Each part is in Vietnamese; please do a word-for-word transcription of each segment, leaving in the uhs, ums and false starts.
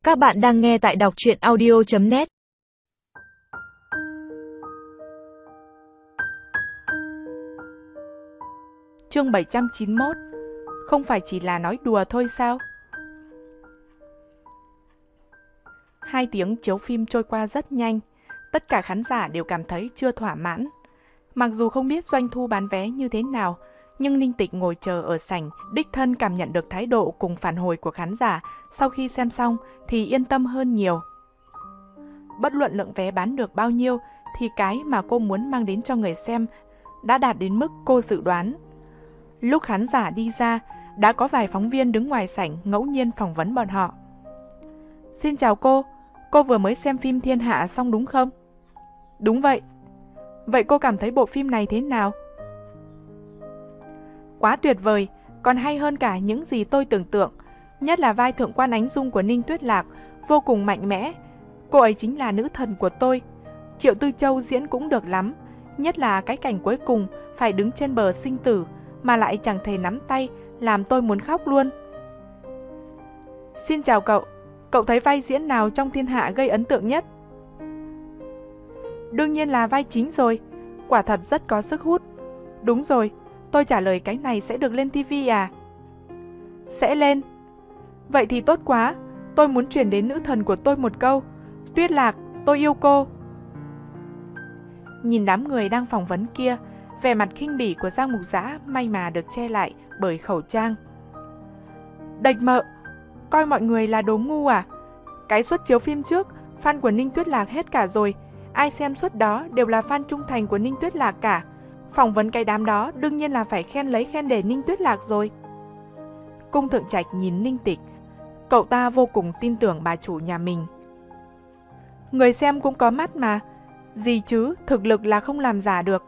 Các bạn đang nghe tại đọc truyện audio chấm net. Chương bảy trăm chín mươi mốt. Không phải chỉ là nói đùa thôi sao? Hai tiếng chiếu phim trôi qua rất nhanh. Tất cả khán giả đều cảm thấy chưa thỏa mãn. Mặc dù không biết doanh thu bán vé như thế nào, nhưng Ninh Tịch ngồi chờ ở sảnh, đích thân cảm nhận được thái độ cùng phản hồi của khán giả sau khi xem xong thì yên tâm hơn nhiều. Bất luận lượng vé bán được bao nhiêu thì cái mà cô muốn mang đến cho người xem đã đạt đến mức cô dự đoán. Lúc khán giả đi ra, đã có vài phóng viên đứng ngoài sảnh ngẫu nhiên phỏng vấn bọn họ. Xin chào cô, cô vừa mới xem phim Thiên Hạ xong đúng không? Đúng vậy. Vậy cô cảm thấy bộ phim này thế nào? Quá tuyệt vời, còn hay hơn cả những gì tôi tưởng tượng. Nhất là vai thượng quan Ánh Dung của Ninh Tuyết Lạc, vô cùng mạnh mẽ. Cô ấy chính là nữ thần của tôi. Triệu Tư Châu diễn cũng được lắm. Nhất là cái cảnh cuối cùng phải đứng trên bờ sinh tử mà lại chẳng thể nắm tay, làm tôi muốn khóc luôn. Xin chào cậu, cậu thấy vai diễn nào trong Thiên Hạ gây ấn tượng nhất? Đương nhiên là vai chính rồi, quả thật rất có sức hút. Đúng rồi, tôi trả lời cái này sẽ được lên tivi à? Sẽ lên. Vậy thì tốt quá, tôi muốn truyền đến nữ thần của tôi một câu. Tuyết Lạc, tôi yêu cô. Nhìn đám người đang phỏng vấn kia, vẻ mặt khinh bỉ của Giang Mục Dã may mà được che lại bởi khẩu trang. Đệch mợ, coi mọi người là đồ ngu à? Cái suất chiếu phim trước, fan của Ninh Tuyết Lạc hết cả rồi. Ai xem suất đó đều là fan trung thành của Ninh Tuyết Lạc cả. Phỏng vấn cái đám đó đương nhiên là phải khen lấy khen để Ninh Tuyết Lạc rồi. Cung Thượng Trạch nhìn Ninh Tịch. Cậu ta vô cùng tin tưởng bà chủ nhà mình. Người xem cũng có mắt mà. Gì chứ, thực lực là không làm giả được.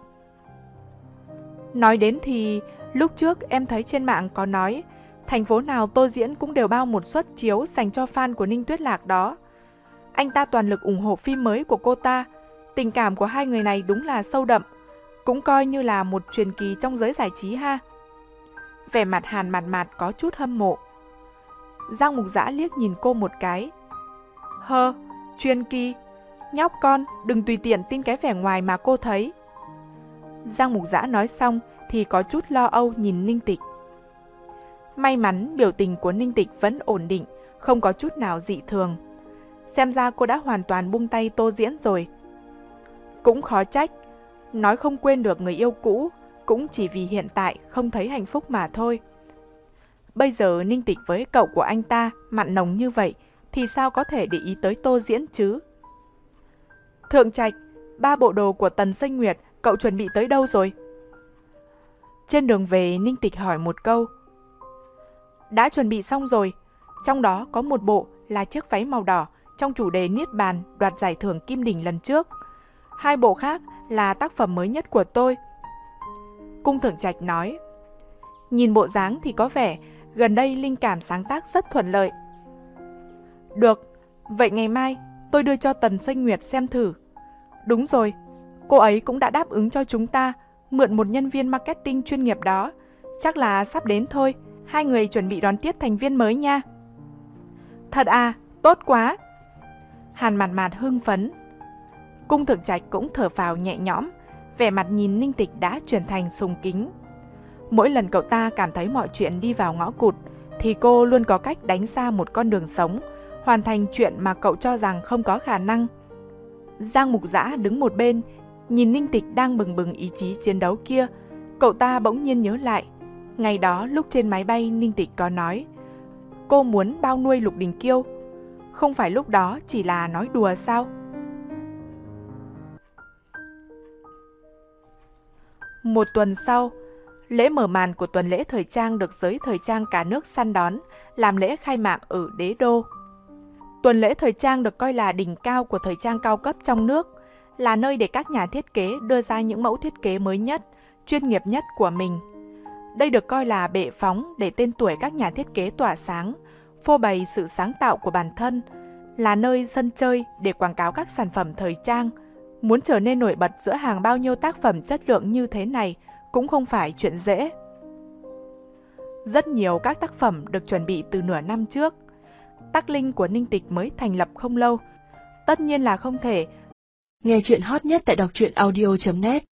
Nói đến thì, lúc trước em thấy trên mạng có nói, thành phố nào tôi diễn cũng đều bao một suất chiếu dành cho fan của Ninh Tuyết Lạc đó. Anh ta toàn lực ủng hộ phim mới của cô ta. Tình cảm của hai người này đúng là sâu đậm. Cũng coi như là một truyền kỳ trong giới giải trí ha. Vẻ mặt Hàn Mạt Mạt có chút hâm mộ. Giang Mục Dã liếc nhìn cô một cái. Hơ, truyền kỳ. Nhóc con, đừng tùy tiện tin cái vẻ ngoài mà cô thấy. Giang Mục Dã nói xong thì có chút lo âu nhìn Ninh Tịch. May mắn biểu tình của Ninh Tịch vẫn ổn định, không có chút nào dị thường. Xem ra cô đã hoàn toàn buông tay tô diễn rồi. Cũng khó trách, nói không quên được người yêu cũ, cũng chỉ vì hiện tại không thấy hạnh phúc mà thôi. Bây giờ Ninh Tịch với cậu của anh ta mặn nồng như vậy, thì sao có thể để ý tới tô diễn chứ? Thượng Trạch, ba bộ đồ của Tần Sinh Nguyệt, cậu chuẩn bị tới đâu rồi? Trên đường về, Ninh Tịch hỏi một câu. Đã chuẩn bị xong rồi, trong đó có một bộ là chiếc váy màu đỏ trong chủ đề Niết Bàn đoạt giải thưởng Kim Đỉnh lần trước. Hai bộ khác là tác phẩm mới nhất của tôi. Cung Thượng Trạch nói. Nhìn bộ dáng thì có vẻ gần đây linh cảm sáng tác rất thuận lợi. Được, vậy ngày mai tôi đưa cho Tần Sinh Nguyệt xem thử. Đúng rồi, cô ấy cũng đã đáp ứng cho chúng ta mượn một nhân viên marketing chuyên nghiệp đó. Chắc là sắp đến thôi, hai người chuẩn bị đón tiếp thành viên mới nha. Thật à, tốt quá. Hàn Mạt Mạt hưng phấn. Cung Thượng Trạch cũng thở phào nhẹ nhõm, vẻ mặt nhìn Ninh Tịch đã chuyển thành sùng kính. Mỗi lần cậu ta cảm thấy mọi chuyện đi vào ngõ cụt, thì cô luôn có cách đánh ra một con đường sống, hoàn thành chuyện mà cậu cho rằng không có khả năng. Giang Mục Dã đứng một bên, nhìn Ninh Tịch đang bừng bừng ý chí chiến đấu kia, cậu ta bỗng nhiên nhớ lại. Ngày đó lúc trên máy bay Ninh Tịch có nói, cô muốn bao nuôi Lục Đình Kiêu. Không phải lúc đó chỉ là nói đùa sao? Một tuần sau, lễ mở màn của tuần lễ thời trang được giới thời trang cả nước săn đón, làm lễ khai mạc ở Đế Đô. Tuần lễ thời trang được coi là đỉnh cao của thời trang cao cấp trong nước, là nơi để các nhà thiết kế đưa ra những mẫu thiết kế mới nhất, chuyên nghiệp nhất của mình. Đây được coi là bệ phóng để tên tuổi các nhà thiết kế tỏa sáng, phô bày sự sáng tạo của bản thân, là nơi sân chơi để quảng cáo các sản phẩm thời trang. Muốn trở nên nổi bật giữa hàng bao nhiêu tác phẩm chất lượng như thế này cũng không phải chuyện dễ. Rất nhiều các tác phẩm được chuẩn bị từ nửa năm trước. Tắc Linh của Ninh Tịch mới thành lập không lâu. Tất nhiên là không thể. Nghe chuyện hot nhất tại đọc truyện audio chấm net